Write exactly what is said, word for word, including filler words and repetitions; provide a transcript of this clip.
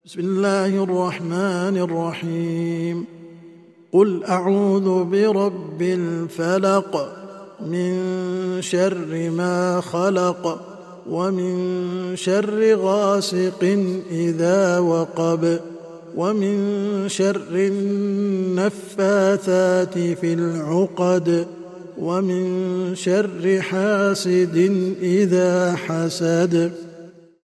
بسم الله الرحمن الرحيم. قل أعوذ برب الفلق من شر ما خلق ومن شر غاسق إذا وقب ومن شر النفاثات في العقد ومن شر حاسد إذا حسد.